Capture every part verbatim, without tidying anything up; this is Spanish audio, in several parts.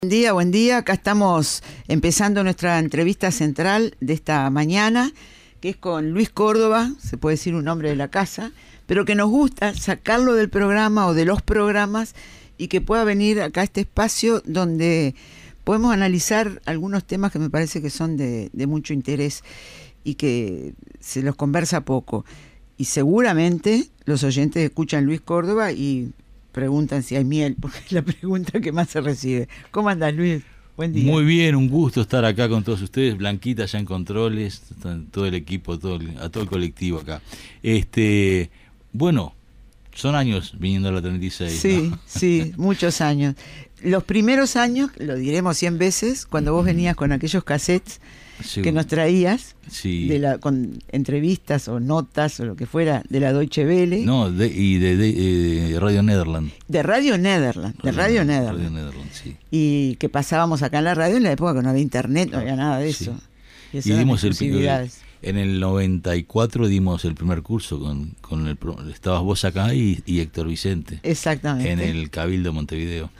Buen día, buen día. Acá estamos empezando nuestra entrevista central de esta mañana, que es con Luis Córdoba, se puede decir un hombre de la casa, pero que nos gusta sacarlo del programa o de los programas y que pueda venir acá a este espacio donde podemos analizar algunos temas que me parece que son de, de mucho interés y que se los conversa poco. Y seguramente los oyentes escuchan Luis Córdoba y preguntan si hay miel, porque es la pregunta que más se recibe. ¿Cómo andas, Luis? Buen día. Muy bien, un gusto estar acá con todos ustedes. Blanquita ya en controles, todo el equipo, todo el, a todo el colectivo acá. Este, bueno, son años viniendo a la treinta y seis. Sí, ¿no? sí, muchos años. Los primeros años, lo diremos cien veces, cuando vos venías con aquellos cassettes sí, que nos traías, sí. de la, con entrevistas o notas o lo que fuera de la Deutsche Welle. No, de, y de, de, de Radio Nederland. De Radio Nederland, de Radio, Radio Nederland. Radio Nederland, sí. Y que pasábamos acá en la radio en la época que no había internet, no había nada de eso. Sí. Y, y dimos el en el noventa y cuatro dimos el primer curso con, con el estabas vos acá y, y Héctor Vicente. Exactamente. En el Cabildo Montevideo.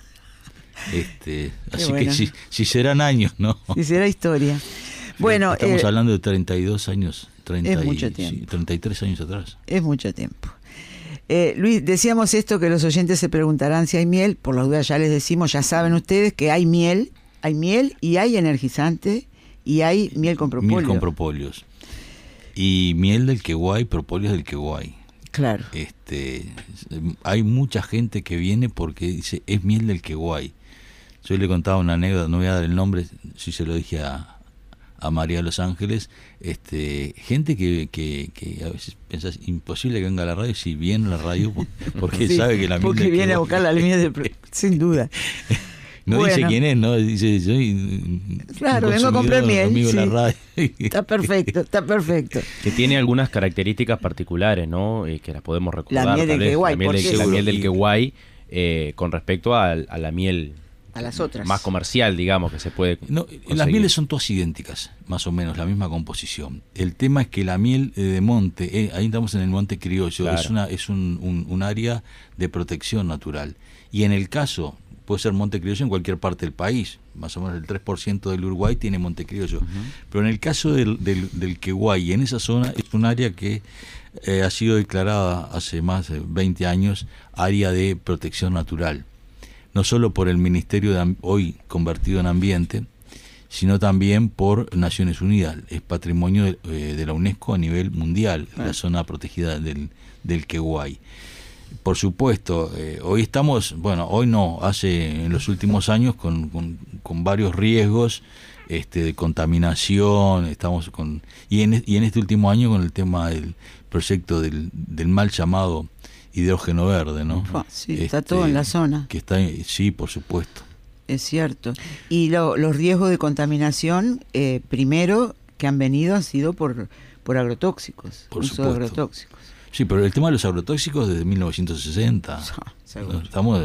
Este, así bueno. que si, si serán años, ¿no? Si será historia. Bueno, estamos eh, hablando de treinta y dos años, treinta es mucho y, tiempo. Sí, treinta y tres años atrás. Es mucho tiempo. Eh, Luis, decíamos esto que los oyentes se preguntarán si hay miel, por las dudas ya les decimos, ya saben ustedes que hay miel, hay miel y hay energizante y hay miel con propóleo. Miel con propóleos. Y miel del Queguay, propóleos del Queguay. Claro. Este, hay mucha gente que viene porque dice, es miel del Queguay. Yo le contaba una anécdota, no voy a dar el nombre, si se lo dije a, a María de Los Ángeles, este, gente que, que, que a veces pensás, imposible que venga a la radio, si viene a la radio porque sí, sabe que la miel porque del viene Queguay. A buscar la miel del sin duda. No bueno. Dice quién es, ¿no? Dice, soy claro, vengo a comprar miel. Sí. La radio. Está perfecto, está perfecto. Que tiene algunas características particulares, ¿no? Eh, que las podemos recordar. La miel del Queguay. La miel, de, la miel del Queguay eh, con respecto a, a la miel a las otras más comercial, digamos, que se puede no, las mieles son todas idénticas, más o menos, la misma composición. El tema es que la miel de monte, eh, ahí estamos en el monte criollo, claro. es, una, es un, un, un área de protección natural. Y en el caso... puede ser monte criollo en cualquier parte del país, más o menos el tres por ciento del Uruguay tiene monte criollo, uh-huh. pero en el caso del, del, del Queguay, en esa zona es un área que eh, ha sido declarada hace más de veinte años área de protección natural, no solo por el Ministerio de hoy convertido en Ambiente, sino también por Naciones Unidas, es patrimonio de, eh, de la UNESCO a nivel mundial, uh-huh. la zona protegida del, del Queguay. Por supuesto, eh, hoy estamos, bueno, hoy no, hace en los últimos años con, con, con varios riesgos este, de contaminación, estamos con y en, y en este último año con el tema del proyecto del, del mal llamado hidrógeno verde, ¿no? Oh, sí, este, está todo en la zona. Que está, sí, por supuesto. Es cierto. Y lo, los riesgos de contaminación, eh, primero que han venido han sido por, por agrotóxicos, por uso supuesto. de agrotóxicos. Sí, pero el tema de los agrotóxicos desde mil novecientos sesenta. Seguro. Estamos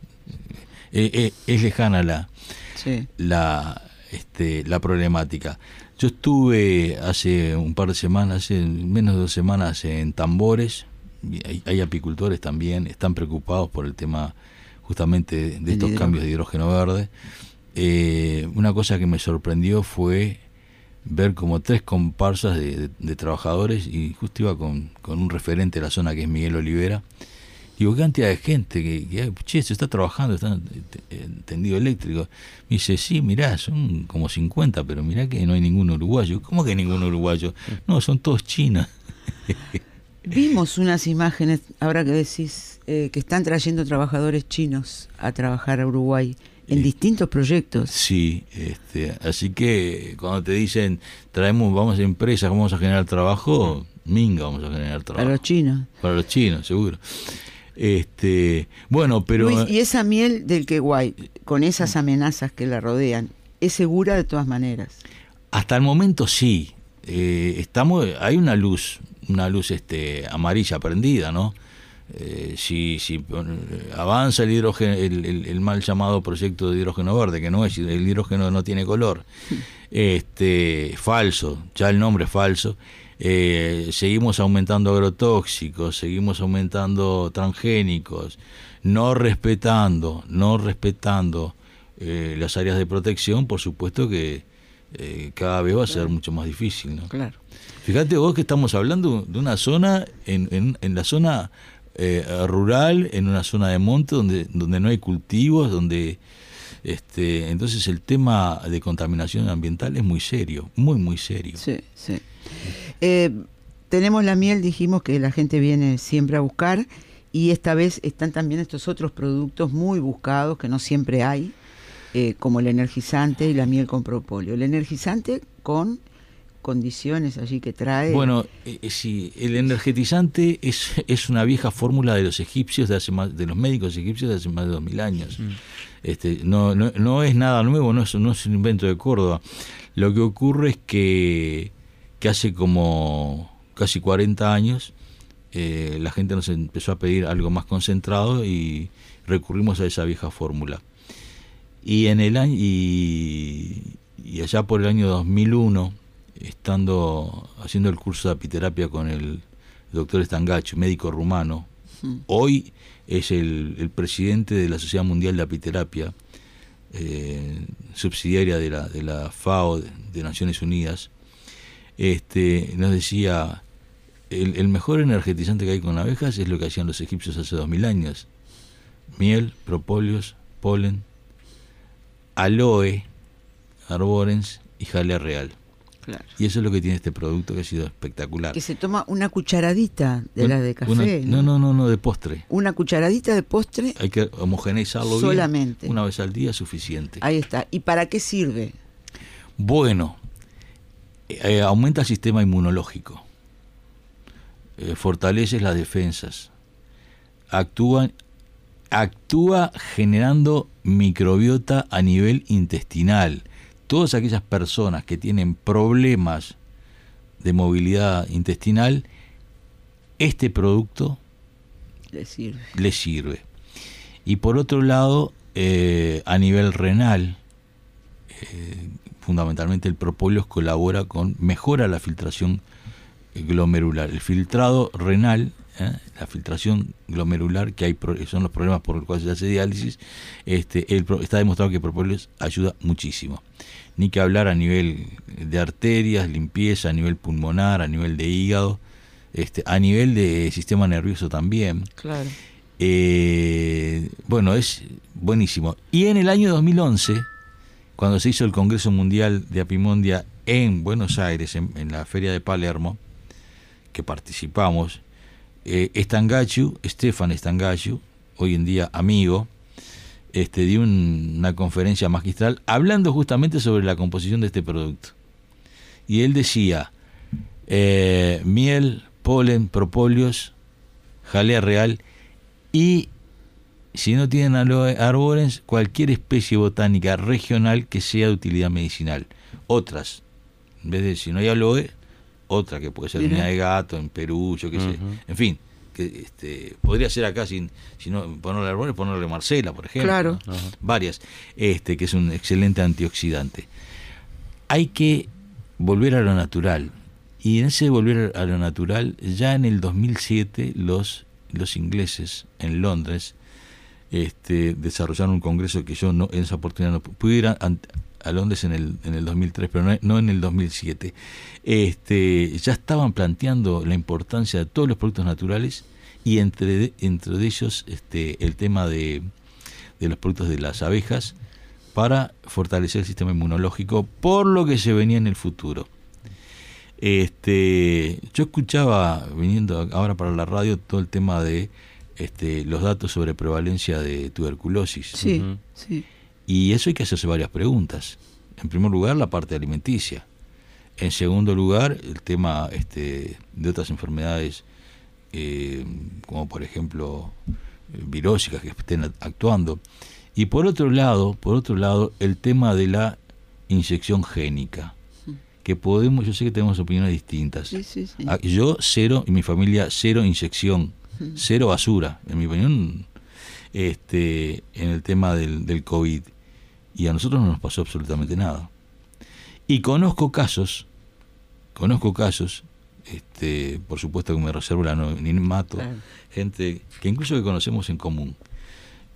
eh, eh, es lejana la sí. la este la problemática. Yo estuve hace un par de semanas, hace menos de dos semanas en Tambores. Hay, hay apicultores también, están preocupados por el tema justamente de estos cambios de hidrógeno verde. Eh, una cosa que me sorprendió fue ver como tres comparsas de, de, de trabajadores, y justo iba con, con un referente de la zona que es Miguel Olivera. Digo, qué cantidad de gente que, que che, se está trabajando, está en tendido eléctrico. Me dice, sí, mirá, son como cincuenta, pero mirá que no hay ningún uruguayo. ¿Cómo que ningún uruguayo? No, son todos chinos. Vimos unas imágenes, ahora que decís, eh, que están trayendo trabajadores chinos a trabajar a Uruguay. En distintos proyectos. Sí, este, así que cuando te dicen traemos, vamos a empresas, vamos a generar trabajo, minga, vamos a generar trabajo. Para los chinos. Para los chinos, seguro. Este, bueno, pero Luis, y esa miel del Queguay, con esas amenazas que la rodean, ¿es segura de todas maneras? Hasta el momento sí. Eh, estamos, hay una luz, una luz este amarilla prendida, ¿no? Eh, si, si avanza el hidrógeno, el, el, el mal llamado proyecto de hidrógeno verde, que no es, el hidrógeno no tiene color, este falso, ya el nombre es falso, eh, seguimos aumentando agrotóxicos, seguimos aumentando transgénicos, no respetando, no respetando eh, las áreas de protección, por supuesto que eh, cada vez va a ser claro. mucho más difícil, ¿no? Claro. Fíjate vos que estamos hablando de una zona, en, en, en la zona eh, rural, en una zona de monte donde, donde no hay cultivos, donde este entonces el tema de contaminación ambiental es muy serio, muy, muy serio. Sí, sí. Eh, tenemos la miel, dijimos que la gente viene siempre a buscar, y esta vez están también estos otros productos muy buscados que no siempre hay, eh, como el energizante y la miel con propóleo. El energizante con condiciones allí que trae. Bueno, eh, sí, el energetizante es, es una vieja fórmula de los egipcios, de hace más, de los médicos egipcios de hace más de dos mil años. Mm. Este, no, no, no es nada nuevo, no es, no es un invento de Córdoba. Lo que ocurre es que, que hace como casi cuarenta años eh, la gente nos empezó a pedir algo más concentrado y recurrimos a esa vieja fórmula. Y en el año y, y allá por el año dos mil uno, estando haciendo el curso de apiterapia con el doctor Stangacho, médico rumano, mm. hoy es el, el presidente de la Sociedad Mundial de Apiterapia, eh, subsidiaria de la, de la FAO, de, de Naciones Unidas, este, nos decía, el, el mejor energetizante que hay con abejas es lo que hacían los egipcios hace dos mil años: miel, propóleos, polen, aloe, arborens y jalea real. Claro. Y eso es lo que tiene este producto, que ha sido espectacular. Que se toma una cucharadita de una, la de café. Una, ¿no? no, no, no, de postre. Una cucharadita de postre. Hay que homogeneizarlo solamente. Bien. Una vez al día es suficiente. Ahí está. ¿Y para qué sirve? Bueno, eh, aumenta el sistema inmunológico, eh, fortalece las defensas, actúa, actúa generando microbiota a nivel intestinal. Todas aquellas personas que tienen problemas de movilidad intestinal, este producto les sirve. Les sirve. Y por otro lado, eh, a nivel renal, eh, fundamentalmente el propóleo colabora con, mejora la filtración glomerular. El filtrado renal, ¿eh? la filtración glomerular, que hay son los problemas por los cuales se hace diálisis, este, el, está demostrado que el propóleo ayuda muchísimo. Ni que hablar a nivel de arterias, limpieza, a nivel pulmonar, a nivel de hígado, este, a nivel de sistema nervioso también. Claro. Eh, bueno, es buenísimo. Y en el año dos mil once, cuando se hizo el Congreso Mundial de Apimondia en Buenos Aires, en, en la Feria de Palermo, que participamos, eh, Stangacho, Stefan Stangacho, hoy en día amigo, este, dio un, una conferencia magistral hablando justamente sobre la composición de este producto. Y él decía, eh, miel, polen, propóleos, jalea real y, si no tienen aloe arborens, cualquier especie botánica regional que sea de utilidad medicinal. Otras, en vez de, si no hay aloe, otra que puede ser uña de gato en Perú, yo qué uh-huh. sé, en fin, que este, podría ser acá sin, si no ponerle arborens, ponerle Marcela, por ejemplo, claro. ¿no? uh-huh. varias, este, que es un excelente antioxidante. Hay que volver a lo natural, y en ese volver a lo natural, ya en el dos mil siete los, los ingleses en Londres este, desarrollaron un congreso que yo no en esa oportunidad no pude ir a, a Londres en el, en el dos mil tres, pero no, no en el dos mil siete. Este, ya estaban planteando la importancia de todos los productos naturales y entre, entre ellos este, el tema de, de los productos de las abejas para fortalecer el sistema inmunológico por lo que se venía en el futuro. Este, yo escuchaba, viniendo ahora para la radio, todo el tema de este, los datos sobre prevalencia de tuberculosis. Sí, uh-huh. sí. Y eso hay que hacerse varias preguntas. En primer lugar, la parte alimenticia. En segundo lugar, el tema este, de otras enfermedades, eh, como por ejemplo virósicas que estén actuando. Y por otro lado, por otro lado, el tema de la inyección génica, que podemos, yo sé que tenemos opiniones distintas. Sí, sí, sí. Yo cero, y mi familia cero inyección, cero basura, en mi opinión, este, en el tema del, del COVID. Y a nosotros no nos pasó absolutamente nada. Y conozco casos, conozco casos, este, por supuesto que me reservo la anonimato, claro. gente que incluso que conocemos en común,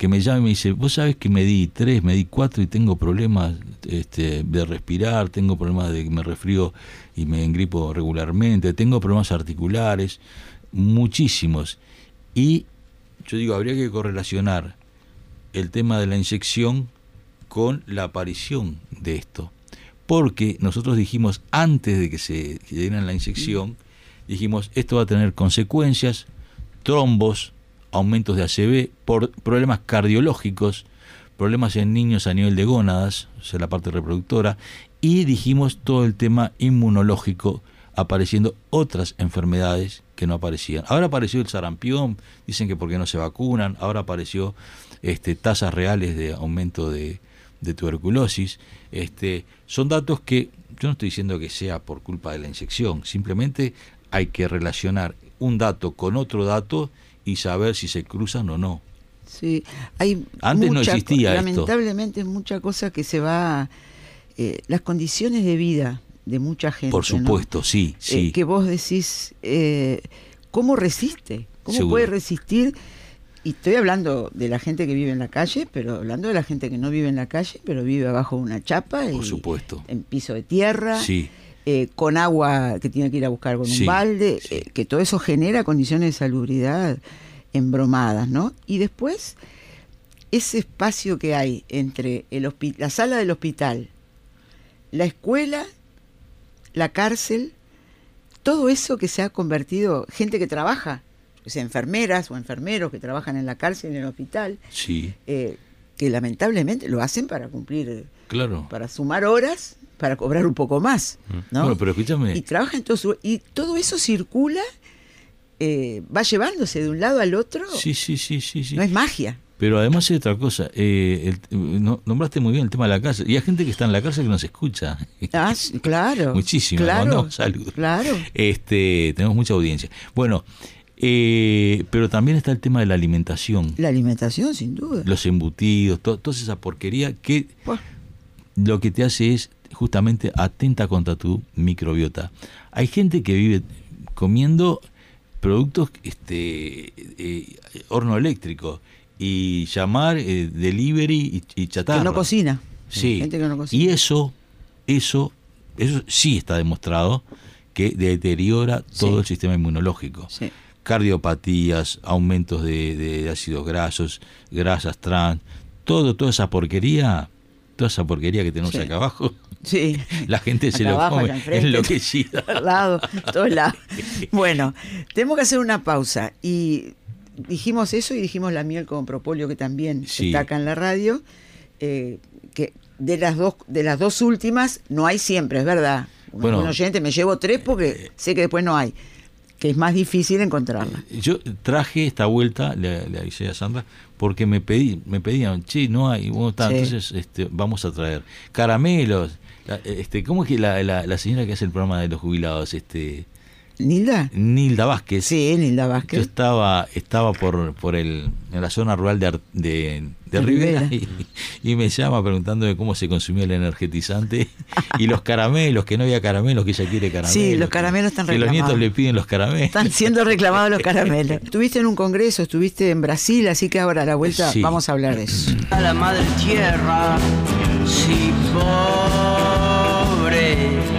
que me llama y me dice, vos sabés que me di tres, me di cuatro y tengo problemas este, de respirar, tengo problemas de que me resfrío y me engripo regularmente, tengo problemas articulares, muchísimos. Y yo digo, habría que correlacionar el tema de la inyección con la aparición de esto. Porque nosotros dijimos, antes de que se dieran la inyección, dijimos, esto va a tener consecuencias, trombos, aumentos de A C V, por problemas cardiológicos, problemas en niños a nivel de gónadas, o sea, la parte reproductora, y dijimos todo el tema inmunológico, apareciendo otras enfermedades que no aparecían. Ahora apareció el sarampión, dicen que porque no se vacunan, ahora apareció este, tasas reales de aumento de, de tuberculosis. Este, son datos que yo no estoy diciendo que sea por culpa de la inyección, simplemente hay que relacionar un dato con otro dato y saber si se cruzan o no. Sí, hay antes mucha, no existía lamentablemente esto. mucha cosa que se va, eh, las condiciones de vida de mucha gente. Por supuesto, ¿no? sí, sí. Eh, que vos decís, eh, ¿cómo resiste? ¿Cómo Seguro. puede resistir? Y estoy hablando de la gente que vive en la calle, pero hablando de la gente que no vive en la calle, pero vive abajo de una chapa y por supuesto. En piso de tierra, sí. eh, con agua que tiene que ir a buscar con sí, un balde, sí. eh, que todo eso genera condiciones de salubridad embromadas, ¿no? Y después, ese espacio que hay entre el hospi- la sala del hospital, la escuela, la cárcel, todo eso que se ha convertido, gente que trabaja, o sea, enfermeras o enfermeros que trabajan en la cárcel y en el hospital, sí. eh, que lamentablemente lo hacen para cumplir, claro. para sumar horas, para cobrar un poco más, ¿no? Bueno, pero escúchame. Y trabajan todo su, y todo eso circula, eh, va llevándose de un lado al otro. Sí, sí, sí, sí, sí. No es magia. Pero además hay otra cosa, eh, el, no, nombraste muy bien el tema de la cárcel, y hay gente que está en la cárcel que nos escucha. Ah, sí, claro. Muchísimo, claro, mandamos saludos. Claro. Este, tenemos mucha audiencia. Bueno, eh, pero también está el tema de la alimentación. La alimentación, sin duda. Los embutidos, to, toda esa porquería que Pues, lo que te hace es justamente atenta contra tu microbiota. Hay gente que vive comiendo productos, este, eh, horno eléctrico, y llamar eh, delivery y, y chatarra. que no cocina. Sí. Gente que no cocina. Y eso, eso, eso sí está demostrado que deteriora todo Sí. el sistema inmunológico. Sí. Cardiopatías, aumentos de, de ácidos grasos, grasas trans, todo, toda esa porquería, toda esa porquería que tenemos Sí. acá abajo. Sí. La gente se Acá lo abajo, come acá enfrente, enloquecida. al lado, todos lados. Bueno, tenemos que hacer una pausa. Y dijimos eso y dijimos la miel con propóleo, que también Sí. está acá en la radio. Eh, que de las dos de las dos últimas no hay siempre, es verdad. Bueno, un oyente, me llevo tres porque sé que después no hay. Que es más difícil encontrarla. Yo traje esta vuelta, le, le avisé a Sandra, porque me pedí, me pedían, che, no hay, bueno, está, Sí. entonces este, vamos a traer caramelos. La- Este, ¿cómo es que la, la, la señora que hace el programa de los jubilados, este, ¿Nilda? Nilda Vázquez? Sí, Nilda Yo Vázquez. estaba, estaba por, por el, en la zona rural de, Ar- de, de De Rivera, Rivera. y, y me llama preguntándome cómo se consumía el energetizante y los caramelos, que no había caramelos, que ella quiere caramelos. Sí, los caramelos están que los reclamados. nietos le piden los caramelos. Están siendo reclamados los caramelos. Estuviste en un congreso, estuviste en Brasil, así que ahora a la vuelta Sí. vamos a hablar de eso. A la madre tierra, sí, pobre,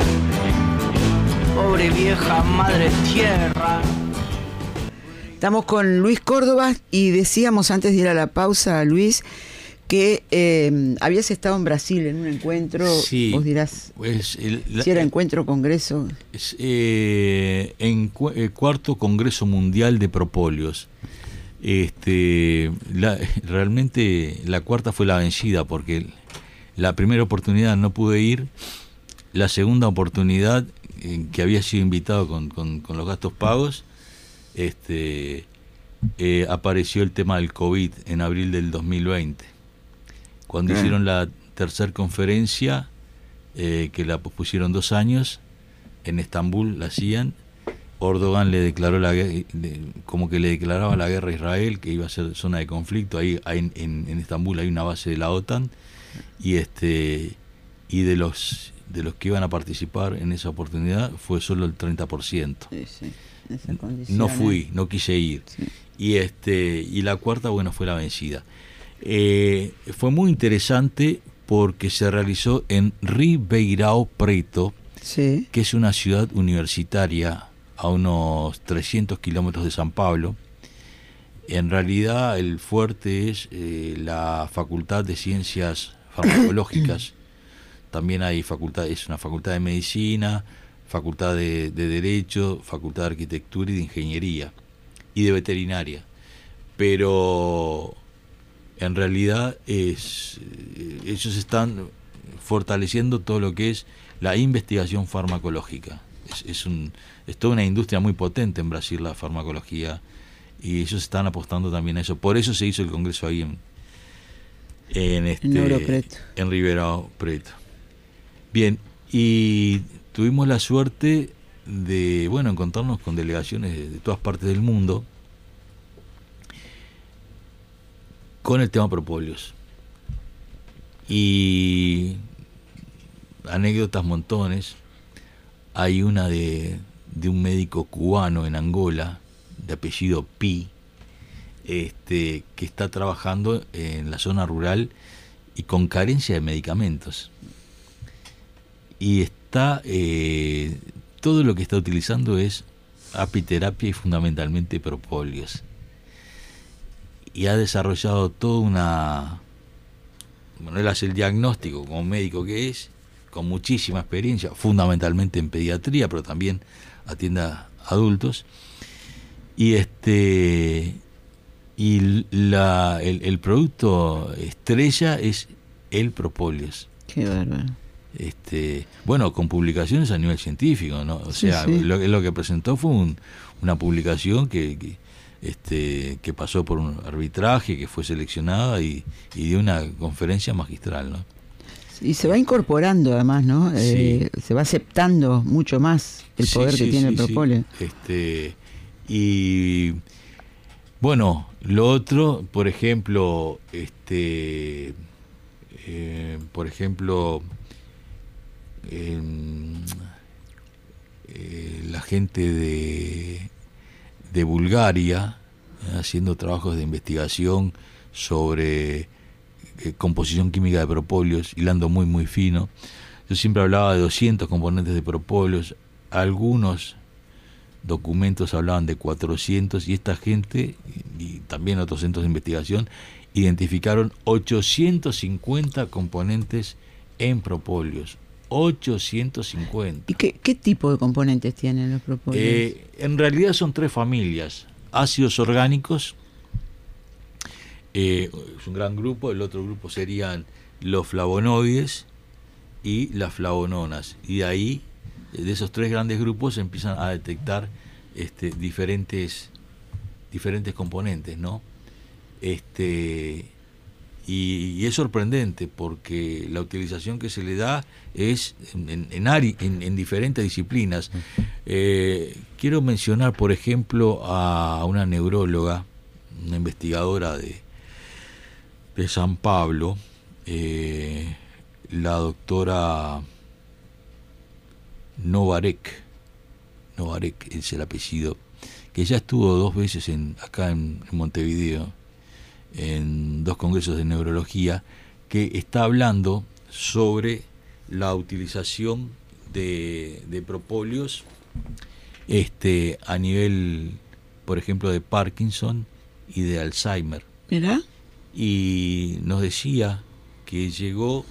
pobre vieja madre tierra. Estamos con Luis Córdoba y decíamos antes de ir a la pausa, Luis, que eh, habías estado en Brasil en un encuentro, Sí, vos dirás pues, el- la- si era encuentro, congreso. es, eh, en cu- el cuarto Congreso Mundial de Propóleos. Este, la- realmente la cuarta fue la vencida, porque la primera oportunidad no pude ir, la segunda oportunidad, en que había sido invitado con, con, con los gastos pagos, este, eh, apareció el tema del COVID en abril del dos mil veinte. Cuando Ah. hicieron la tercera conferencia, eh, que la pospusieron dos años, en Estambul la hacían, Erdogan le declaró la gue- le- como que le declaraba la guerra a Israel, que iba a ser zona de conflicto. Ahí, ahí en, en, en Estambul hay una base de la OTAN, y este y de los de los que iban a participar en esa oportunidad fue solo el treinta por ciento. Sí, sí, en esa condición, No ¿eh? fui, no quise ir. Sí. Y este y la cuarta, bueno, fue la vencida. Eh, fue muy interesante porque se realizó en Ribeirão Preto, sí. que es una ciudad universitaria a unos trescientos kilómetros de San Pablo. En realidad el fuerte es eh, la Facultad de Ciencias Farmacológicas. También hay facultad, es una facultad de medicina, facultad de, de derecho, facultad de arquitectura y de ingeniería y de veterinaria. Pero en realidad es ellos están fortaleciendo todo lo que es la investigación farmacológica. Es, es, un, es toda una industria muy potente en Brasil la farmacología, y ellos están apostando también a eso. Por eso se hizo el congreso ahí en en este en, en Ribeirão Preto. Bien, y tuvimos la suerte de, bueno, encontrarnos con delegaciones de, de todas partes del mundo con el tema propóleos. Y anécdotas montones. Hay una de, de un médico cubano en Angola, de apellido Pi, este, que está trabajando en la zona rural y con carencia de medicamentos. Y está eh, todo lo que está utilizando es apiterapia y fundamentalmente propóleos. Y ha desarrollado toda una... Bueno, él hace el diagnóstico como médico que es, con muchísima experiencia, fundamentalmente en pediatría, pero también atiende a adultos. Y este y la el, el producto estrella es el propóleos. Qué bárbaro. Este, bueno, con publicaciones a nivel científico, ¿no? O sí, sea, sí. Lo, lo que presentó fue un, una publicación que, que este que pasó por un arbitraje, que fue seleccionada y, y dio una conferencia magistral, ¿no? Y se va incorporando además, ¿no? Sí. Eh, se va aceptando mucho más el Sí, poder sí, que tiene sí, el propóleo. Sí. Este, y bueno, lo otro, por ejemplo, este, eh, por ejemplo, eh, eh, la gente de, de Bulgaria eh, haciendo trabajos de investigación sobre eh, composición química de propóleos, hilando muy muy fino. Yo siempre hablaba de doscientos componentes de propóleos, algunos documentos hablaban de cuatrocientos, y esta gente, y también otros centros de investigación, identificaron ochocientos cincuenta componentes en propóleos. ochocientos cincuenta. ¿Y qué, qué tipo de componentes tienen los propóleos? Eh, en realidad son tres familias. Ácidos orgánicos, eh, es un gran grupo. El otro grupo serían los flavonoides y las flavononas. Y de ahí, de esos tres grandes grupos, se empiezan a detectar este, diferentes, diferentes componentes, ¿no? Este, y, y es sorprendente porque la utilización que se le da es en, en, en, ari, en, en diferentes disciplinas. Eh, quiero mencionar, por ejemplo, a una neuróloga, una investigadora de, de San Pablo, eh, la doctora Novarek, Novarek es el apellido, que ya estuvo dos veces en, acá en, en Montevideo, en dos congresos de neurología, que está hablando sobre la utilización de, de propóleos este, a nivel, por ejemplo, de Parkinson y de Alzheimer. ¿Mira? Y nos decía que llegó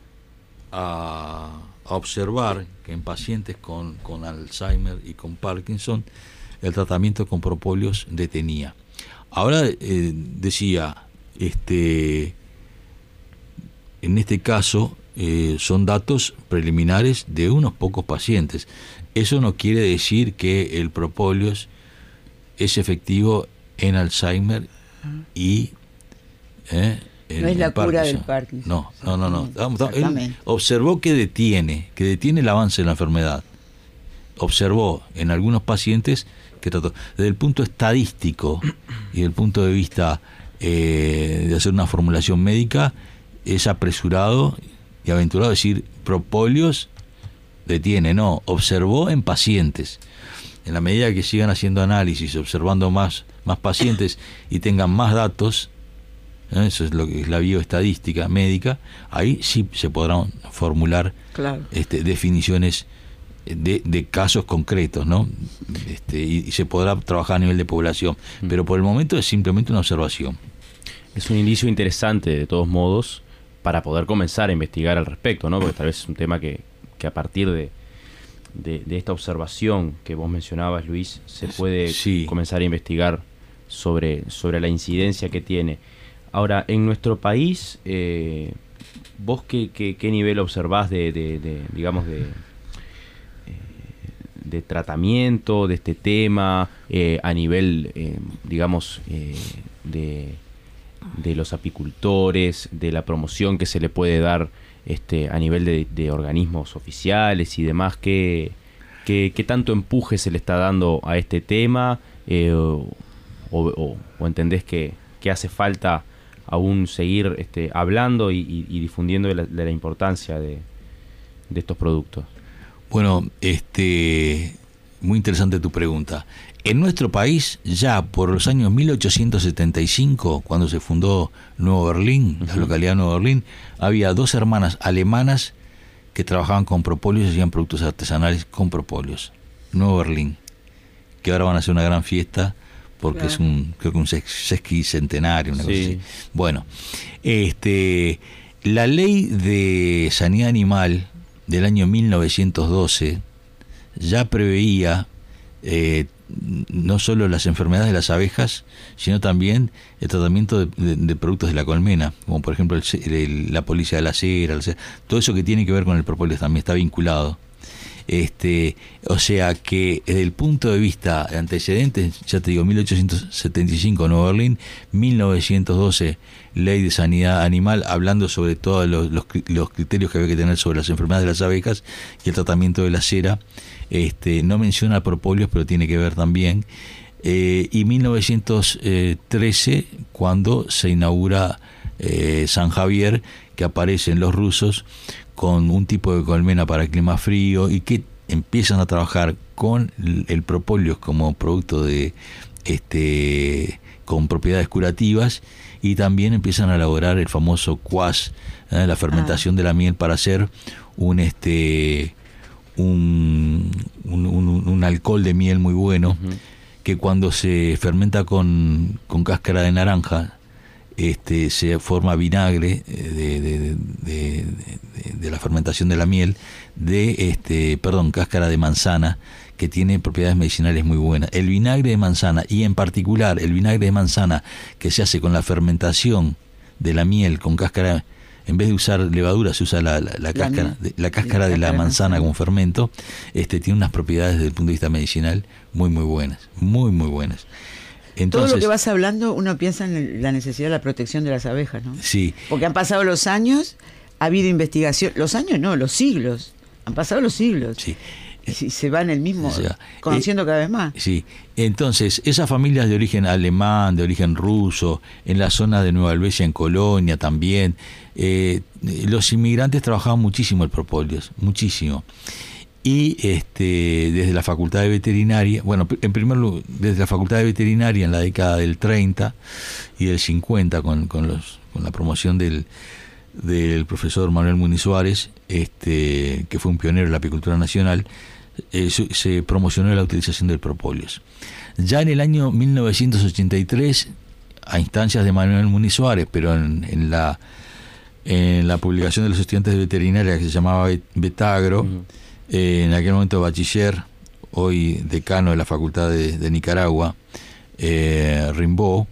a, a observar que en pacientes con, con Alzheimer y con Parkinson el tratamiento con propóleos detenía. Ahora eh, decía, este, en este caso eh, son datos preliminares de unos pocos pacientes. Eso no quiere decir que el propóleos es efectivo en Alzheimer y eh, en, no es la en cura Parkinson. del Parkinson. No, no, no, no. Vamos, Exactamente. Él observó que detiene, que detiene el avance de la enfermedad. Observó en algunos pacientes que trató. Desde el punto estadístico y desde el punto de vista eh, de hacer una formulación médica, es apresurado y aventurado decir propóleos detiene. No, observó en pacientes. En la medida que sigan haciendo análisis, observando más, más pacientes y tengan más datos, ¿eh? Eso es lo que es la bioestadística médica. Ahí sí se podrán formular claro. este, definiciones de, de casos concretos, ¿no? Este, y, y se podrá trabajar a nivel de población, mm. pero por el momento es simplemente una observación. Es un indicio interesante, de todos modos, para poder comenzar a investigar al respecto, ¿no? Porque tal vez es un tema que, que a partir de, de, de esta observación que vos mencionabas, Luis, se puede sí. comenzar a investigar sobre, sobre la incidencia que tiene. Ahora, en nuestro país, eh, ¿vos qué, qué, qué nivel observás de, de, de digamos, de, de tratamiento de este tema eh, a nivel, eh, digamos, eh, de... de los apicultores, de la promoción que se le puede dar este a nivel de, de organismos oficiales y demás? ¿Qué, qué, qué tanto empuje se le está dando a este tema? Eh, o, o, o entendés que, que hace falta aún seguir este, hablando y, y, y difundiendo de la, de la importancia de, de estos productos? Bueno, este, muy interesante tu pregunta. En nuestro país, ya por los años mil ochocientos setenta y cinco, cuando se fundó Nuevo Berlín, uh-huh. la localidad de Nuevo Berlín, había dos hermanas alemanas que trabajaban con propóleos y hacían productos artesanales con propóleos. Nuevo Berlín, que ahora van a hacer una gran fiesta porque claro. es un, creo que un sesquicentenario, una sí. cosa así. Bueno, este, la ley de sanidad animal del año mil novecientos doce ya preveía eh, no solo las enfermedades de las abejas, sino también el tratamiento de, de, de productos de la colmena, como por ejemplo el, el, la póliza de la cera, el, todo eso que tiene que ver con el propóleo también está vinculado. Este, o sea que desde el punto de vista de antecedentes, ya te digo, mil ochocientos setenta y cinco Nueva Berlín, mil novecientos doce Ley de Sanidad Animal, hablando sobre todos los, los, los criterios que había que tener sobre las enfermedades de las abejas y el tratamiento de la cera. Este, no menciona propóleos, pero tiene que ver también. Eh, y mil novecientos trece, cuando se inaugura eh, San Javier, que aparecen los rusos con un tipo de colmena para clima frío y que empiezan a trabajar con el propóleo como producto de este con propiedades curativas, y también empiezan a elaborar el famoso cuas, ¿eh? la fermentación ah. de la miel para hacer un este un, un, un, un alcohol de miel muy bueno, uh-huh. que cuando se fermenta con, con cáscara de naranja, este se forma vinagre de, de, de, de, de, de la fermentación de la miel, de este perdón cáscara de manzana, que tiene propiedades medicinales muy buenas. El vinagre de manzana, y en particular el vinagre de manzana que se hace con la fermentación de la miel con cáscara, en vez de usar levadura se usa la, la, la, la cáscara, de, la cáscara de la manzana como fermento, este tiene unas propiedades desde el punto de vista medicinal muy muy buenas, muy muy buenas. Entonces, todo lo que vas hablando, uno piensa en la necesidad de la protección de las abejas, ¿no? Sí. Porque han pasado los años, ha habido investigación, los años no, los siglos, han pasado los siglos. Sí. Y se va en el mismo, o sea, conociendo eh, cada vez más. Sí, entonces esas familias de origen alemán, de origen ruso, en la zona de Nueva Helvecia, en Colonia también, eh, los inmigrantes trabajaban muchísimo el propóleo, muchísimo. Y este desde la Facultad de Veterinaria, bueno, en primer lugar, desde la Facultad de Veterinaria en la década del treinta y del cincuenta, con, con, los, con la promoción del, del profesor Manuel Muniz Suárez, este, que fue un pionero en la apicultura nacional, eh, se, se promocionó la utilización del propóleo. Ya en el año mil novecientos ochenta y tres, a instancias de Manuel Muniz Suárez, pero en, en, la, en la publicación de los estudiantes de veterinaria que se llamaba Betagro, uh-huh. eh, en aquel momento bachiller, hoy decano de la Facultad de, de Nicaragua, eh, Rimbaud,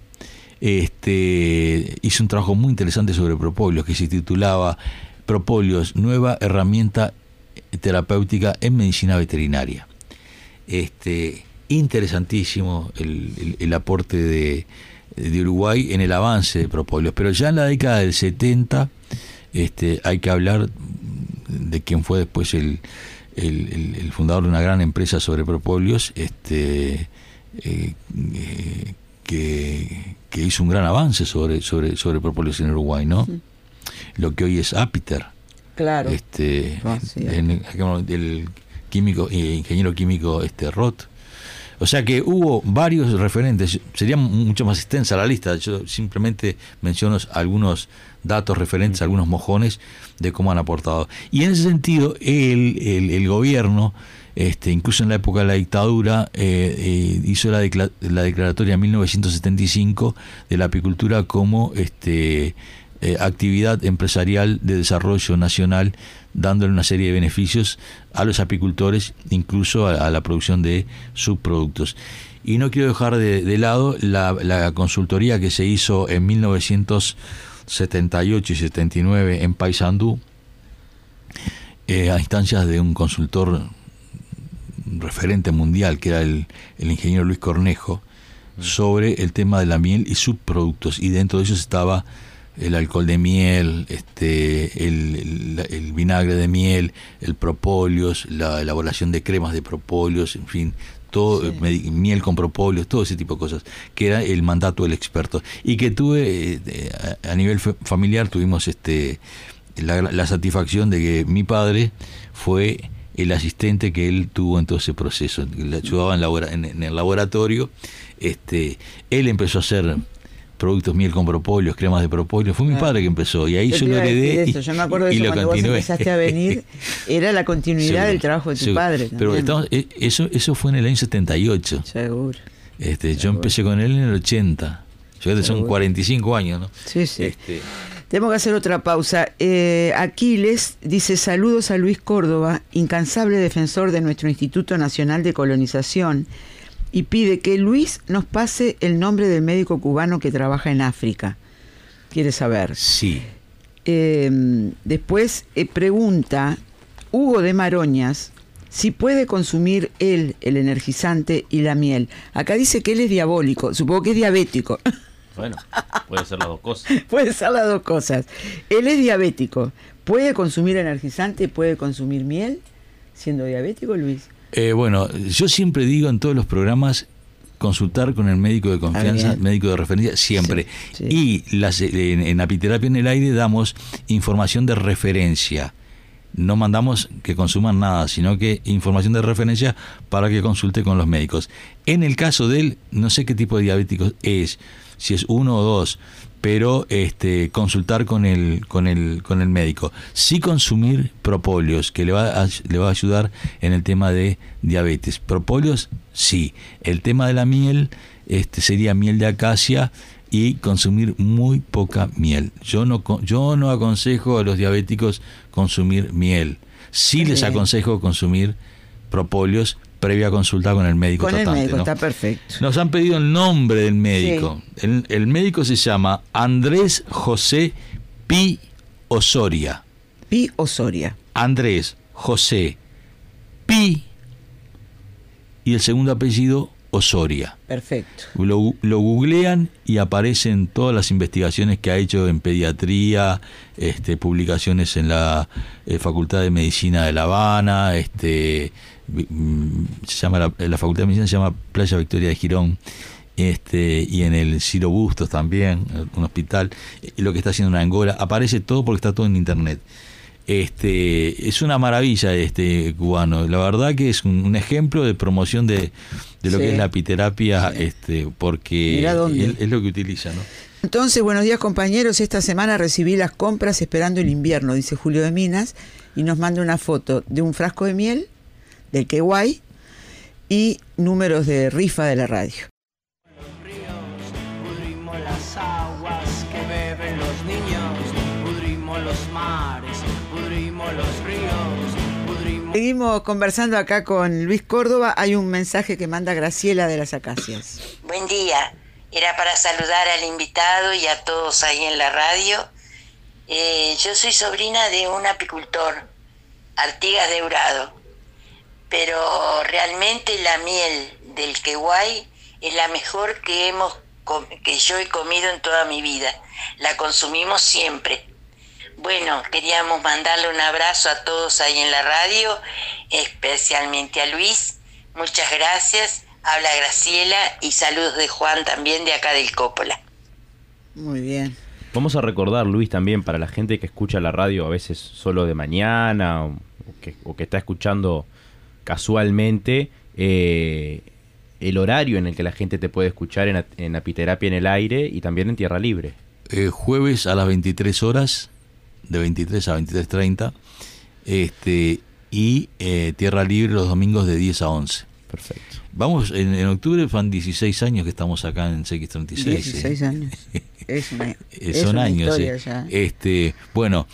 este, hizo un trabajo muy interesante sobre propóleos que se titulaba Propóleos, nueva herramienta terapéutica en medicina veterinaria. Este, interesantísimo el, el, el aporte de, de Uruguay en el avance de propóleos, pero ya en la década del setenta este, hay que hablar de quién fue después el, el, el, el fundador de una gran empresa sobre propóleos, este, eh, eh, que, que hizo un gran avance sobre, sobre, sobre propóleos en Uruguay, ¿no? Sí. Lo que hoy es Apiter. Claro. Este, oh, sí, en, en, el químico, eh, ingeniero químico este Roth, O sea que hubo varios referentes, sería mucho más extensa la lista, yo simplemente menciono algunos datos referentes, algunos mojones de cómo han aportado. Y en ese sentido, el, el, el gobierno, este, incluso en la época de la dictadura, eh, eh, hizo la, decla- la declaratoria en mil novecientos setenta y cinco de la apicultura como este, eh, actividad empresarial de desarrollo nacional, dándole una serie de beneficios a los apicultores, incluso a, a la producción de subproductos. Y no quiero dejar de, de lado la, la consultoría que se hizo en mil novecientos setenta y ocho y setenta y nueve en Paysandú, eh, a instancias de un consultor referente mundial, que era el, el ingeniero Luis Cornejo, sobre el tema de la miel y subproductos, y dentro de ellos estaba el alcohol de miel, este, el, el, el vinagre de miel, el propóleos, la elaboración de cremas de propóleos, en fin, todo, sí. miel con propóleos, todo ese tipo de cosas, que era el mandato del experto. Y que tuve, eh, a, a nivel familiar, tuvimos este la, la satisfacción de que mi padre fue el asistente que él tuvo en todo ese proceso, que le ayudaba en, labora, en, en el laboratorio. Este, él empezó a hacer productos miel con propóleos, cremas de propóleo, fue mi padre que empezó, y ahí yo, yo lo heredé. Eso. Yo me acuerdo de eso, cuando vos empezaste a venir, era la continuidad seguro, del trabajo de tu seguro. padre. También. Pero estamos, eso, eso fue en el año setenta y ocho. Seguro. Este, seguro. Yo empecé con él en el ochenta. Yo son cuarenta y cinco años, ¿no? Sí, sí. Este, Tenemos que hacer otra pausa. Eh, Aquiles dice: saludos a Luis Córdoba, incansable defensor de nuestro Instituto Nacional de Colonización, y pide que Luis nos pase el nombre del médico cubano que trabaja en África. ¿Quiere saber? Sí. Eh, después eh, pregunta Hugo de Maroñas si puede consumir él el energizante y la miel. Acá dice que él es diabólico, supongo que es diabético. Bueno, puede ser las dos cosas. Puede ser las dos cosas. Él es diabético. ¿Puede consumir energizante? ¿Puede consumir miel siendo diabético, Luis? Eh, bueno, yo siempre digo en todos los programas, consultar con el médico de confianza, ah, médico de referencia, siempre. Sí, sí. Y las, en, en Apiterapia en el Aire damos información de referencia. No mandamos que consuman nada, sino que información de referencia para que consulte con los médicos. En el caso de él, no sé qué tipo de diabético es, si es uno o dos, pero este consultar con el con el con el médico. Sí consumir propóleos, que le va a, le va a ayudar en el tema de diabetes. Propóleos, sí. El tema de la miel, este sería miel de acacia, y consumir muy poca miel. Yo no yo no aconsejo a los diabéticos consumir miel. Sí les bien. aconsejo consumir propóleos previa consulta con el médico con tratante. Con el médico, ¿no? Está perfecto. Nos han pedido el nombre del médico. Sí. El, el médico se llama Andrés José Pi Osoria. Pi Osoria. Andrés José Pi y el segundo apellido Osoria. Perfecto. Lo, lo googlean y aparecen todas las investigaciones que ha hecho en pediatría, este, publicaciones en la eh, Facultad de Medicina de La Habana, este, se llama la, la Facultad de Medicina se llama Playa Victoria de Girón, este, y en el Ciro Bustos también, un hospital, y lo que está haciendo en Angola, aparece todo porque está todo en internet. Este, es una maravilla este cubano, la verdad que es un, un ejemplo de promoción de, de lo sí. que es la apiterapia, sí. este, porque es, es lo que utiliza, ¿no? Entonces, buenos días compañeros, esta semana recibí las compras esperando el invierno, dice Julio de Minas, y nos manda una foto de un frasco de miel, del Queguay, y números de rifa de la radio. Los ríos, pudrimos las aguas que beben los niños, pudrimos los mares, pudrimos los ríos, pudrimos... Seguimos conversando acá con Luis Córdoba. Hay un mensaje que manda Graciela de las Acacias. Buen día, era para saludar al invitado y a todos ahí en la radio. Eh, yo soy sobrina de un apicultor, Artigas de Urado, pero realmente la miel del Queguay es la mejor que hemos que yo he comido en toda mi vida. La consumimos siempre. Bueno, queríamos mandarle un abrazo a todos ahí en la radio, especialmente a Luis. Muchas gracias. Habla Graciela y saludos de Juan también de acá del Coppola. Muy bien. Vamos a recordar, Luis, también para la gente que escucha la radio a veces solo de mañana o que, o que está escuchando casualmente, eh, el horario en el que la gente te puede escuchar en, en Apiterapia en el Aire y también en Tierra Libre. Eh, jueves a las veintitrés horas, de veintitrés a veintitrés treinta, este, y eh, Tierra Libre los domingos de diez a once. Perfecto. Vamos, en, en octubre van dieciséis años que estamos acá en C X treinta y seis. dieciséis ¿eh? años. Es una, es Son una años. historia ¿eh? ya. Este, bueno,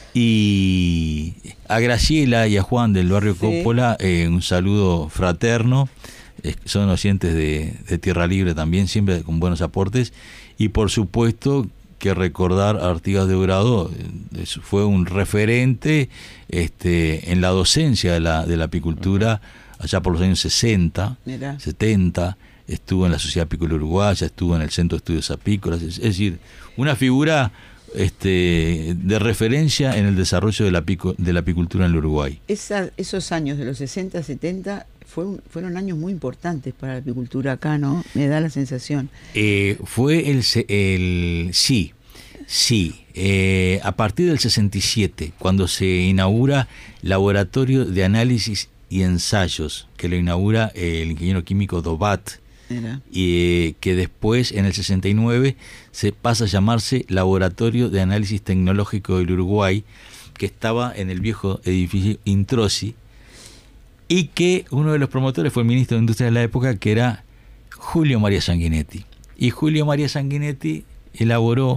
y a Graciela y a Juan del barrio Sí. Coppola, eh, un saludo fraterno. Eh, son oyentes de, de Tierra Libre también, siempre con buenos aportes. Y por supuesto que recordar a Artigas de Grado, eh, fue un referente este, en la docencia de la, de la apicultura allá por los años sesenta, Mirá. setenta. Estuvo en la Sociedad Apícola Uruguaya, estuvo en el Centro de Estudios Apícolas, es, es decir, una figura este, de referencia en el desarrollo de la, apico, de la apicultura en el Uruguay. Esa, esos años de los sesenta, setenta fue un, fueron años muy importantes para la apicultura acá, ¿no? Me da la sensación. Eh, fue el, el sí, sí, eh, a partir del sesenta y siete, cuando se inaugura Laboratorio de Análisis y Ensayos, que lo inaugura eh, el ingeniero químico Dobat, Era. y eh, que después en el sesenta y nueve se pasa a llamarse Laboratorio de Análisis Tecnológico del Uruguay, que estaba en el viejo edificio Introsi, y que uno de los promotores fue el ministro de Industria de la época, que era Julio María Sanguinetti. Y Julio María Sanguinetti elaboró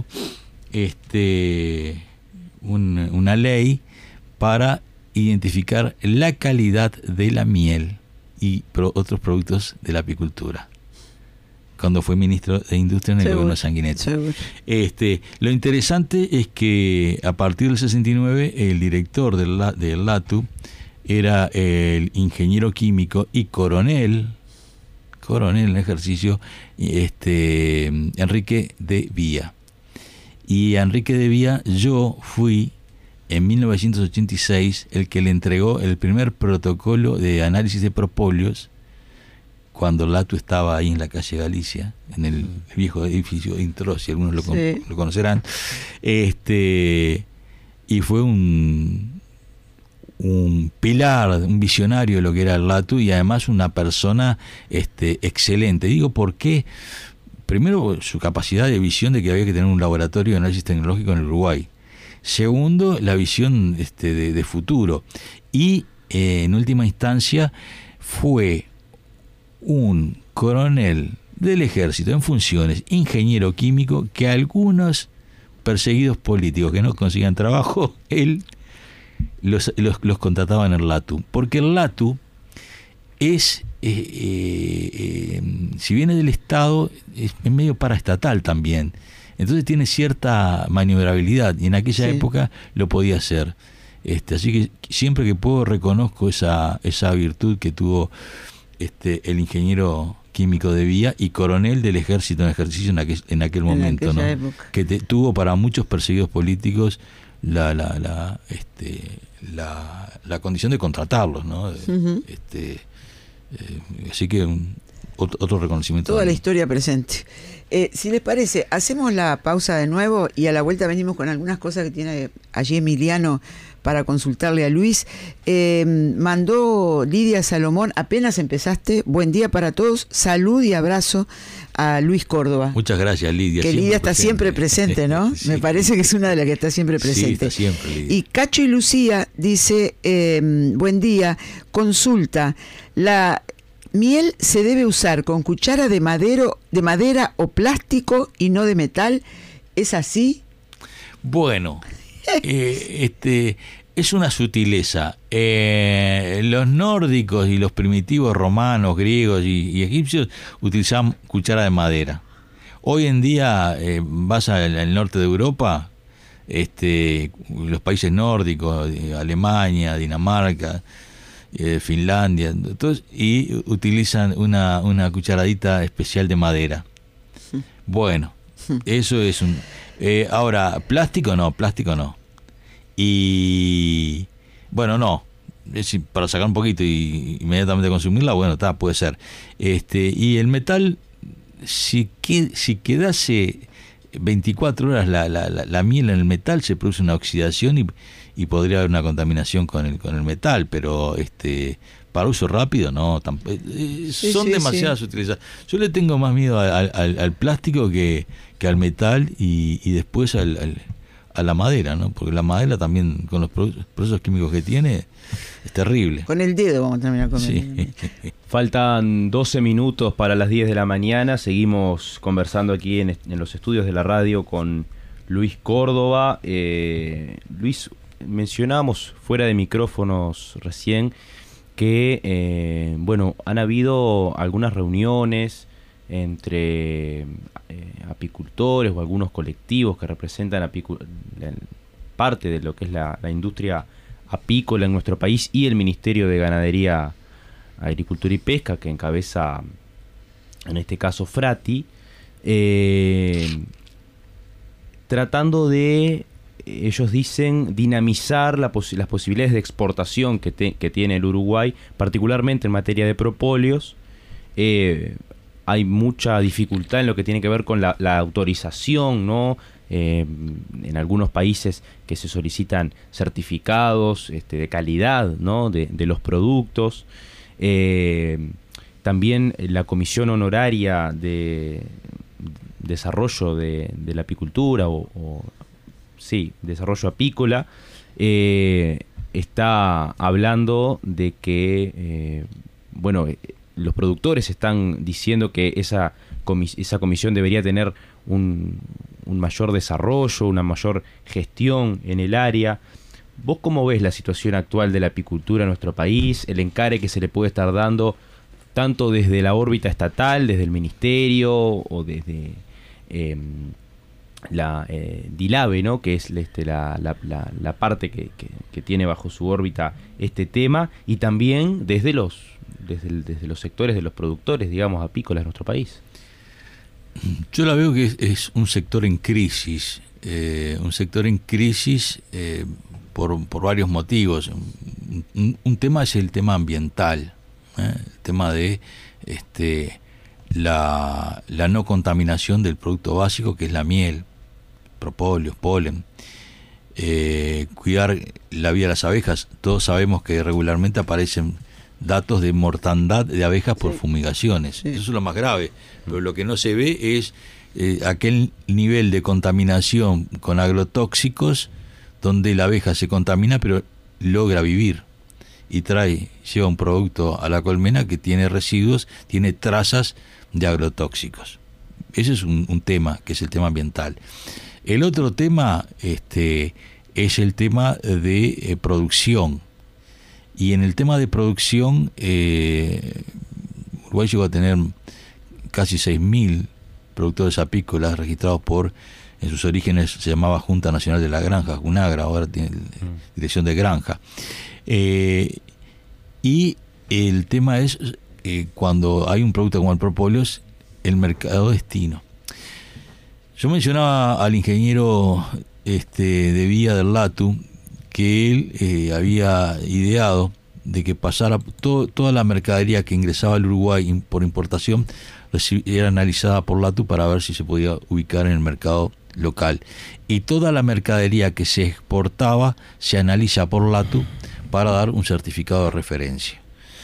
este un, una ley para identificar la calidad de la miel y pro, otros productos de la apicultura, cuando fue ministro de Industria en el Seguro, gobierno de Sanguinetti. seguro. Este, lo interesante es que a partir del sesenta y nueve el director del, del LATU era el ingeniero químico y coronel, coronel en ejercicio, este, Enrique de Vía. Y a Enrique de Vía yo fui en mil novecientos ochenta y seis el que le entregó el primer protocolo de análisis de propóleos, cuando LATU estaba ahí en la calle Galicia, en el viejo edificio Intro, si algunos lo, Sí. con, lo conocerán. Este, y fue un, un pilar, un visionario de lo que era el LATU, y además una persona este, excelente. Digo, ¿por qué? Primero, su capacidad de visión de que había que tener un laboratorio de análisis tecnológico en el Uruguay. Segundo, la visión este, de, de futuro. Y eh, en última instancia fue un coronel del ejército en funciones, ingeniero químico, que algunos perseguidos políticos que no consigan trabajo, él los, los, los contrataba en el LATU. Porque el LATU es, eh, eh, eh, si viene del Estado, es medio paraestatal también. Entonces tiene cierta maniobrabilidad, y en aquella Sí. época lo podía hacer. Este, así que siempre que puedo reconozco esa, esa virtud que tuvo este, el ingeniero químico de Vía y coronel del ejército en ejercicio en aquel, en aquel En momento, ¿no? aquella época. Que te, tuvo para muchos perseguidos políticos la la la este la, la condición de contratarlos, ¿no? Ujú. Este, eh, así que un, otro, otro reconocimiento. Toda la también. historia presente. Eh, si les parece, hacemos la pausa de nuevo y a la vuelta venimos con algunas cosas que tiene allí Emiliano para consultarle a Luis. Eh, mandó Lidia Salomón, apenas empezaste, buen día para todos, salud y abrazo a Luis Córdoba. Muchas gracias, Lidia. Que Lidia está siempre presente, ¿no? Sí. Me parece que es una de las que está siempre presente. Sí, está siempre, Lidia. Y Cacho y Lucía dice, eh, buen día, consulta, la miel se debe usar con cuchara de, madero, de madera o plástico y no de metal, ¿es así? Bueno, eh, este es una sutileza. Eh, los nórdicos y los primitivos romanos, griegos y, y egipcios utilizaban cuchara de madera. Hoy en día eh, vas al, al norte de Europa, este, los países nórdicos, eh, Alemania, Dinamarca, eh, Finlandia, todos, y utilizan una, una cucharadita especial de madera. Bueno, eso es un... Eh, ahora, plástico no, plástico no. Y bueno, no, es decir, para sacar un poquito y inmediatamente consumirla, bueno, está, puede ser. Este, y el metal, si, que, si quedase veinticuatro horas la, la, la, la miel en el metal, se produce una oxidación y, y podría haber una contaminación con el, con el metal, pero este, para uso rápido, no, tampoco, eh, Sí, son sí, demasiadas sí. utilizadas. Yo le tengo más miedo al, al, al plástico que, que al metal y, y después al, al, a la madera, ¿no? Porque la madera también, con los procesos químicos que tiene, es terrible. Con el dedo vamos a terminar con Sí. el... Faltan doce minutos para las diez de la mañana. Seguimos conversando aquí en, en los estudios de la radio con Luis Córdoba. Eh, Luis, mencionábamos fuera de micrófonos recién que, eh, bueno, han habido algunas reuniones entre eh, apicultores o algunos colectivos que representan apicu- parte de lo que es la, la industria apícola en nuestro país y el Ministerio de Ganadería, Agricultura y Pesca, que encabeza en este caso Frati, eh, tratando de, ellos dicen, dinamizar la pos- las posibilidades de exportación que, te- que tiene el Uruguay, particularmente en materia de propóleos. Eh, hay mucha dificultad en lo que tiene que ver con la, la autorización, ¿no? Eh, en algunos países que se solicitan certificados este, de calidad, ¿no? de, de los productos. Eh, también la Comisión Honoraria de Desarrollo de, de la Apicultura, o, o sí, Desarrollo Apícola, eh, está hablando de que, eh, bueno, los productores están diciendo que esa, comis- esa comisión debería tener un, un mayor desarrollo, una mayor gestión en el área. ¿Vos cómo ves la situación actual de la apicultura en nuestro país, el encare que se le puede estar dando tanto desde la órbita estatal, desde el ministerio o desde eh, la eh, DILABE, ¿no? que es este, la, la, la, la parte que, que, que tiene bajo su órbita este tema, y también desde los, desde, el, desde los sectores de los productores, digamos, apícolas de nuestro país? Yo la veo que es, es un sector en crisis, eh, un sector en crisis eh, por, por varios motivos. Un, un tema es el tema ambiental, ¿eh? el tema de este, la, la no contaminación del producto básico, que es la miel, propóleos, polen. Eh, cuidar la vida de las abejas. Todos sabemos que regularmente aparecen datos de mortandad de abejas por Sí. fumigaciones. Sí. Eso es lo más grave. Pero lo que no se ve es eh, aquel nivel de contaminación con agrotóxicos donde la abeja se contamina pero logra vivir y trae, lleva un producto a la colmena que tiene residuos, tiene trazas de agrotóxicos. Ese es un, un tema, que es el tema ambiental. El otro tema este, es el tema de eh, producción. Y en el tema de producción, eh, Uruguay llegó a tener casi seis mil productores apícolas registrados por, en sus orígenes se llamaba Junta Nacional de la Granja, Junagra, ahora tiene Dirección de Granja. Eh, y el tema es, eh, cuando hay un producto como el propóleos, el mercado destino. Yo mencionaba al ingeniero este, de Vía del Latu, que él eh, había ideado de que pasara todo, toda la mercadería que ingresaba al Uruguay por importación era analizada por Latu para ver si se podía ubicar en el mercado local. Y toda la mercadería que se exportaba se analiza por Latu para dar un certificado de referencia.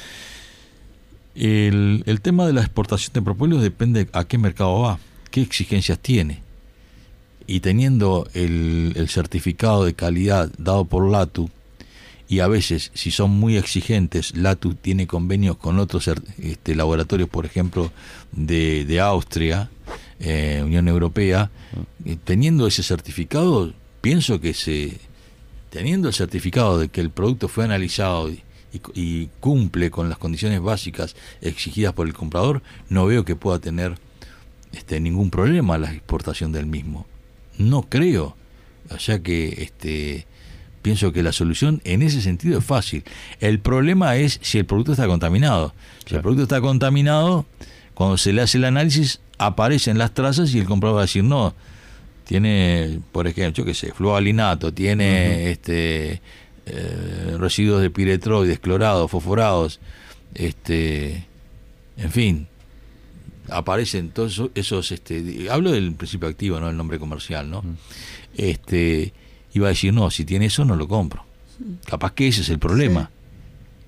El, el tema de la exportación de propóleos depende a qué mercado va, qué exigencias tiene. Y teniendo el, el certificado de calidad dado por Latu, y a veces, si son muy exigentes, Latu tiene convenios con otros este, laboratorios, por ejemplo, de, de Austria, eh, Unión Europea, eh, teniendo ese certificado, pienso que se, teniendo el certificado de que el producto fue analizado y, y, y cumple con las condiciones básicas exigidas por el comprador, no veo que pueda tener este, ningún problema la exportación del mismo. No creo, o sea que este, pienso que la solución en ese sentido es fácil. El problema es si el producto está contaminado. Si claro. el producto está contaminado, cuando se le hace el análisis, aparecen las trazas y el comprador va a decir, no, tiene, por ejemplo, yo qué sé, fluoalinato, tiene uh-huh. este eh, residuos de piretroides, clorados, fosforados, este, en fin. Aparecen todos esos, esos este, hablo del principio activo, no del nombre comercial, ¿no? Mm. Este, iba a decir, no, si tiene eso no lo compro. Sí. Capaz que ese es el problema. Sí.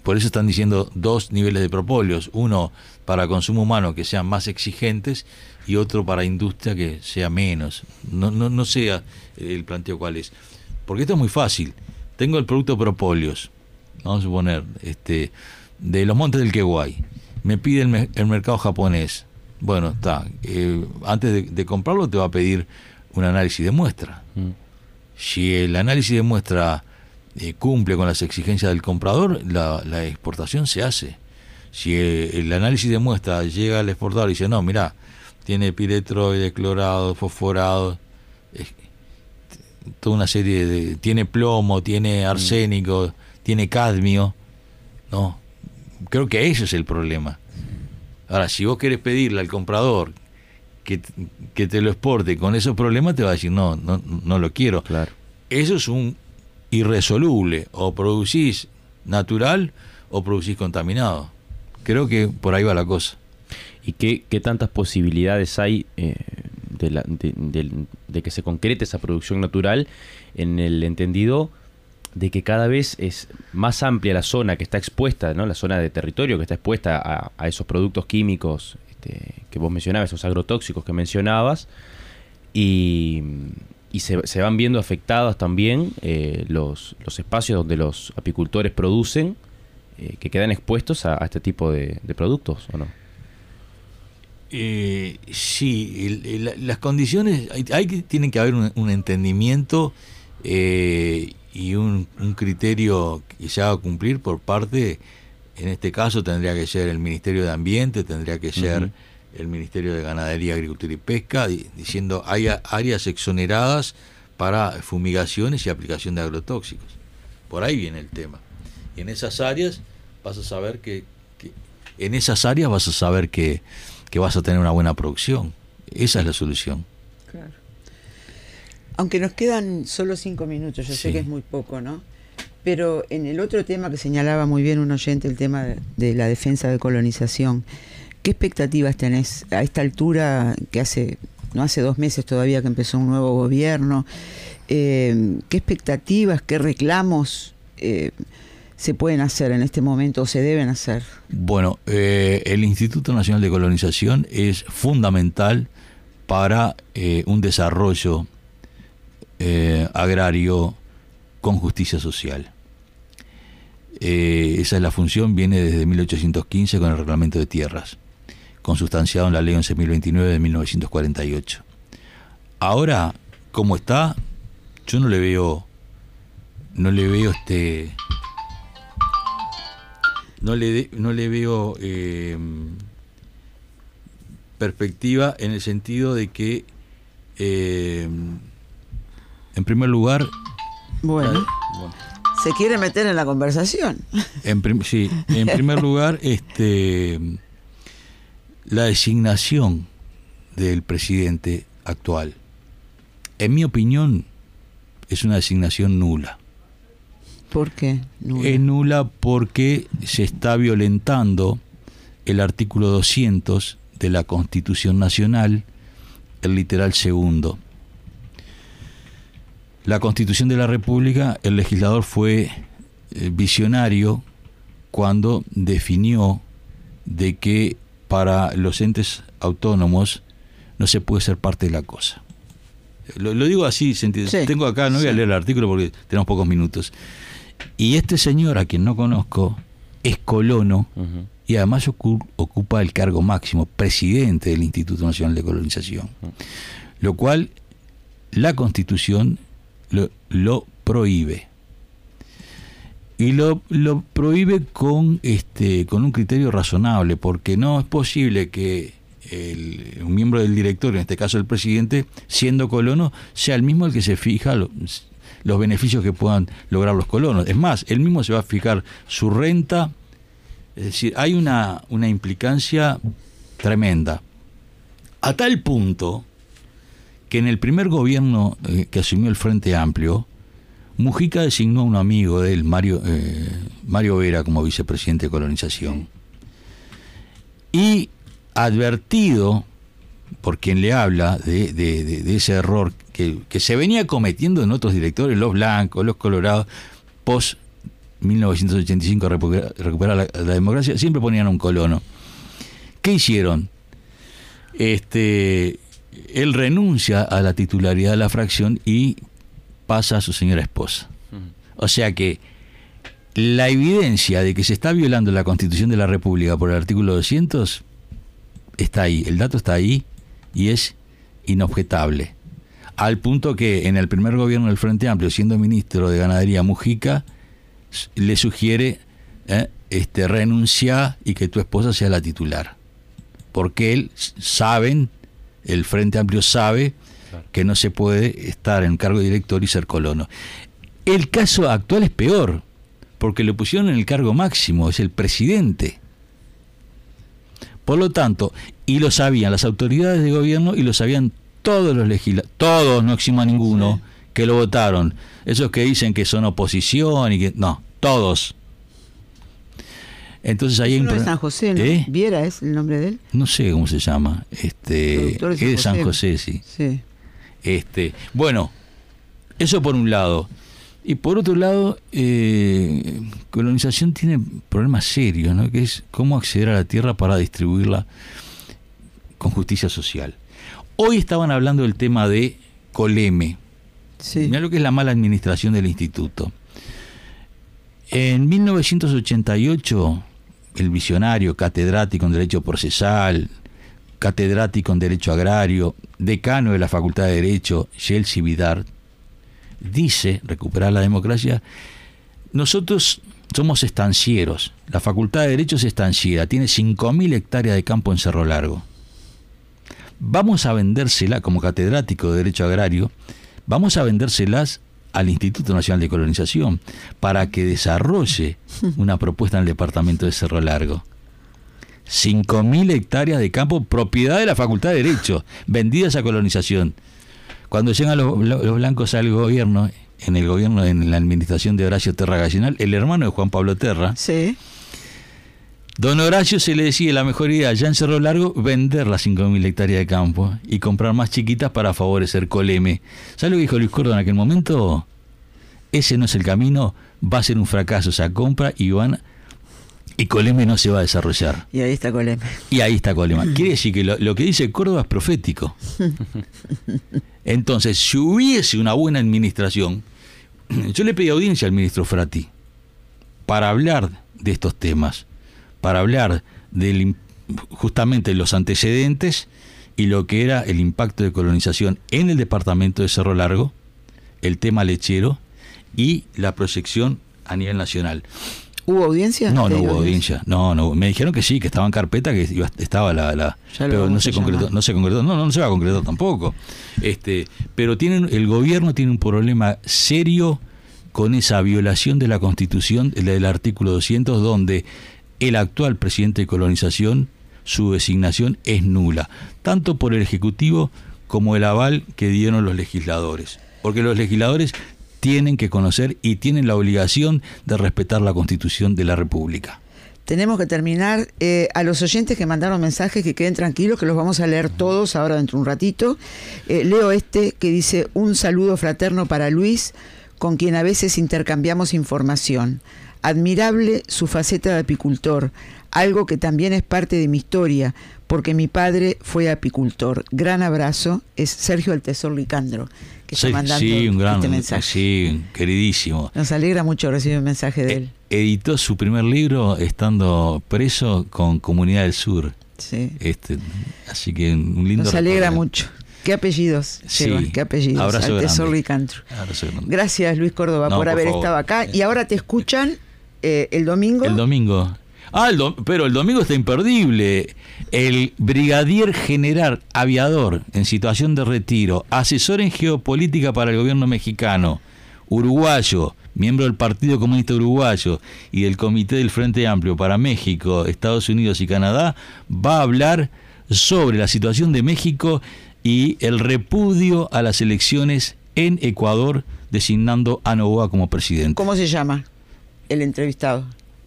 por eso están diciendo dos niveles de propóleos, uno para consumo humano que sean más exigentes y otro para industria que sea menos. No, no, no sea el planteo cuál es. Porque esto es muy fácil. Tengo el producto propóleos, vamos a suponer, este, de los Montes del Queguay. Me pide el, me- el mercado japonés. Bueno, está. Eh, antes de, de comprarlo te va a pedir un análisis de muestra. Mm. Si el análisis de muestra eh, cumple con las exigencias del comprador, la, la exportación se hace. Si eh, el análisis de muestra llega al exportador y dice, no, mirá, tiene piretroide, clorado, fosforado, eh, toda una serie de... tiene plomo, tiene arsénico, mm. tiene cadmio, no, creo que ese es el problema. Ahora, si vos querés pedirle al comprador que, que te lo exporte con esos problemas, te va a decir, no, no, no lo quiero. Claro. Eso es un irresoluble. O producís natural o producís contaminado. Creo que por ahí va la cosa. ¿Y qué, qué tantas posibilidades hay eh, de, la, de, de, de que se concrete esa producción natural, en el entendido de que cada vez es más amplia la zona que está expuesta, ¿no? La zona de territorio que está expuesta a, a esos productos químicos este, que vos mencionabas, esos agrotóxicos que mencionabas, y, y se, se van viendo afectados también eh, los, los espacios donde los apicultores producen, eh, que quedan expuestos a, a este tipo de, de productos, ¿o no? Eh, sí, el, el, las condiciones, hay, hay que, tienen que haber un, un entendimiento eh, y un, un criterio que se haga cumplir por parte, en este caso tendría que ser el Ministerio de Ambiente, tendría que ser uh-huh. el Ministerio de Ganadería, Agricultura y Pesca, diciendo hay áreas exoneradas para fumigaciones y aplicación de agrotóxicos. Por ahí viene el tema. Y en esas áreas vas a saber que, que en esas áreas vas a saber que, que vas a tener una buena producción. Esa es la solución. Claro. Aunque nos quedan solo cinco minutos, yo Sí. sé que es muy poco, ¿no? Pero en el otro tema que señalaba muy bien un oyente, el tema de, de la defensa de colonización, ¿qué expectativas tenés a esta altura, que hace no hace dos meses todavía que empezó un nuevo gobierno? Eh, ¿Qué expectativas, qué reclamos eh, se pueden hacer en este momento o se deben hacer? Bueno, eh, el Instituto Nacional de Colonización es fundamental para eh, un desarrollo eh, agrario con justicia social. Eh, esa es la función, viene desde mil ochocientos quince con el Reglamento de Tierras, consustanciado en la Ley once mil veintinueve de mil novecientos cuarenta y ocho. Ahora, ¿cómo está? Yo no le veo, no le veo este, no le, de, no le veo eh, perspectiva en el sentido de que, eh, en primer lugar, Bueno, bueno, se quiere meter en la conversación. En prim- sí, en primer lugar, este, la designación del presidente actual, en mi opinión, es una designación nula. ¿Por qué? Nula. Es nula porque se está violentando el artículo doscientos de la Constitución Nacional, el literal segundo. La Constitución de la República, el legislador fue eh, visionario cuando definió de que para los entes autónomos no se puede ser parte de la cosa. Lo, lo digo así, ¿se entiende? Sí, Tengo acá, no voy sí. a leer el artículo porque tenemos pocos minutos. Y este señor, a quien no conozco, es colono Uh-huh. y además ocu- ocupa el cargo máximo, presidente del Instituto Nacional de Colonización. Uh-huh. Lo cual la Constitución lo, lo prohíbe. Y lo, lo prohíbe con este con un criterio razonable, porque no es posible que el, un miembro del directorio, en este caso el presidente, siendo colono, sea el mismo el que se fija lo, los beneficios que puedan lograr los colonos. Es más, él mismo se va a fijar su renta. Es decir, hay una, una implicancia tremenda. A tal punto que en el primer gobierno eh, que asumió el Frente Amplio, Mujica designó a un amigo de él, Mario, eh, Mario Vera, como vicepresidente de Colonización. Y advertido por quien le habla de, de, de, de ese error que, que se venía cometiendo en otros directores, los blancos, los colorados, post mil novecientos ochenta y cinco recuperar, recuperar la, la democracia, siempre ponían un colono. ¿Qué hicieron? Este, él renuncia a la titularidad de la fracción y pasa a su señora esposa. O sea que la evidencia de que se está violando la Constitución de la República por el artículo doscientos está ahí, el dato está ahí y es inobjetable. Al punto que en el primer gobierno del Frente Amplio, siendo ministro de Ganadería Mujica, le sugiere eh, este, renunciar y que tu esposa sea la titular. Porque él, saben, el Frente Amplio sabe que no se puede estar en cargo de director y ser colono. El caso actual es peor, porque le pusieron en el cargo máximo, es el presidente. Por lo tanto, y lo sabían las autoridades de gobierno y lo sabían todos los legisladores, todos, no eximo a ninguno, sí, que lo votaron. Esos que dicen que son oposición y que... No, todos. Entonces ahí... Uno de San José, ¿no? ¿Eh? ¿Viera es el nombre de él? No sé cómo se llama. Este, es de, de San José, sí. Sí. Este, bueno, eso por un lado. Y por otro lado, eh, colonización tiene problemas serios, ¿no? Que es cómo acceder a la tierra para distribuirla con justicia social. Hoy estaban hablando del tema de Coleme. Sí. Mirá lo que es la mala administración del instituto. En mil novecientos ochenta y ocho, el visionario, catedrático en Derecho Procesal, catedrático en Derecho Agrario, decano de la Facultad de Derecho, Yeltsin Vidar, dice, recuperar la democracia, nosotros somos estancieros, la Facultad de Derecho es estanciera, tiene cinco mil hectáreas de campo en Cerro Largo. Vamos a vendérsela, como catedrático de Derecho Agrario, vamos a vendérselas al Instituto Nacional de Colonización para que desarrolle una propuesta en el departamento de Cerro Largo. cinco mil hectáreas de campo, propiedad de la Facultad de Derecho, vendidas a colonización. Cuando llegan los, los blancos al gobierno, en el gobierno, en la administración de Horacio Terra Gallinal, el hermano de Juan Pablo Terra, sí, don Horacio se le decía la mejor idea ya en Cerro Largo, vender las cinco mil hectáreas de campo y comprar más chiquitas para favorecer Coleme. ¿Sabes lo que dijo Luis Córdoba en aquel momento? Ese no es el camino, va a ser un fracaso esa compra y van y Coleme no se va a desarrollar. Y ahí está Coleme. Y ahí está Coleme. Quiere decir que lo, lo que dice Córdoba es profético. Entonces, si hubiese una buena administración, yo le pedí audiencia al ministro Frati para hablar de estos temas, para hablar del, justamente de los antecedentes y lo que era el impacto de colonización en el departamento de Cerro Largo, el tema lechero y la proyección a nivel nacional. ¿Hubo audiencia? No, no hubo audiencia. No, no. Me dijeron que sí, que estaba en carpeta, que iba, estaba la, la pero no se concretó, no se concretó. No, no, no se va a concretar tampoco. Este, pero tienen, el gobierno tiene un problema serio con esa violación de la Constitución, del artículo doscientos, donde el actual presidente de colonización, su designación es nula, tanto por el Ejecutivo como el aval que dieron los legisladores. Porque los legisladores tienen que conocer y tienen la obligación de respetar la Constitución de la República. Tenemos que terminar. Eh, a los oyentes que mandaron mensajes, que queden tranquilos, que los vamos a leer todos ahora dentro de un ratito. Eh, leo este que dice: un saludo fraterno para Luis, con quien a veces intercambiamos información. Admirable su faceta de apicultor, algo que también es parte de mi historia, porque mi padre fue apicultor. Gran abrazo. Es Sergio Altesor Licandro, que sí, está mandando sí, un gran, este mensaje. Sí, queridísimo. Nos alegra mucho recibir un mensaje de él. Editó su primer libro estando preso con Comunidad del Sur. Sí. Este, así que un lindo. Nos alegra recuerdo. mucho. ¿Qué apellidos Sí. llevan? ¿Qué apellidos? Abrazo Altesor grande. Licandro. Abrazo grande. Gracias, Luis Córdoba, No, por por haber favor. estado acá. Y ahora te escuchan eh, el domingo. El domingo. Ah, el do- pero el domingo está imperdible. El brigadier general aviador en situación de retiro, asesor en geopolítica para el gobierno mexicano, uruguayo, miembro del Partido Comunista Uruguayo y del Comité del Frente Amplio para México, Estados Unidos y Canadá, va a hablar sobre la situación de México y el repudio a las elecciones en Ecuador, designando a Noboa como presidente. ¿Cómo se llama el entrevistado?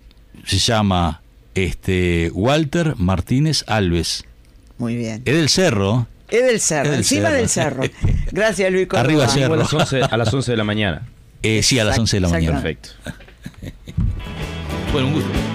Se llama este Walter Martínez Alves. Muy bien. Es del Cerro. Es del Cerro, Es del encima Cerro. del Cerro. Gracias, Luis Córdoba. Arriba Cerro. A las once, a las once de la mañana. Eh, sí, a las once de la Exacto. mañana. Perfecto. Bueno, un gusto.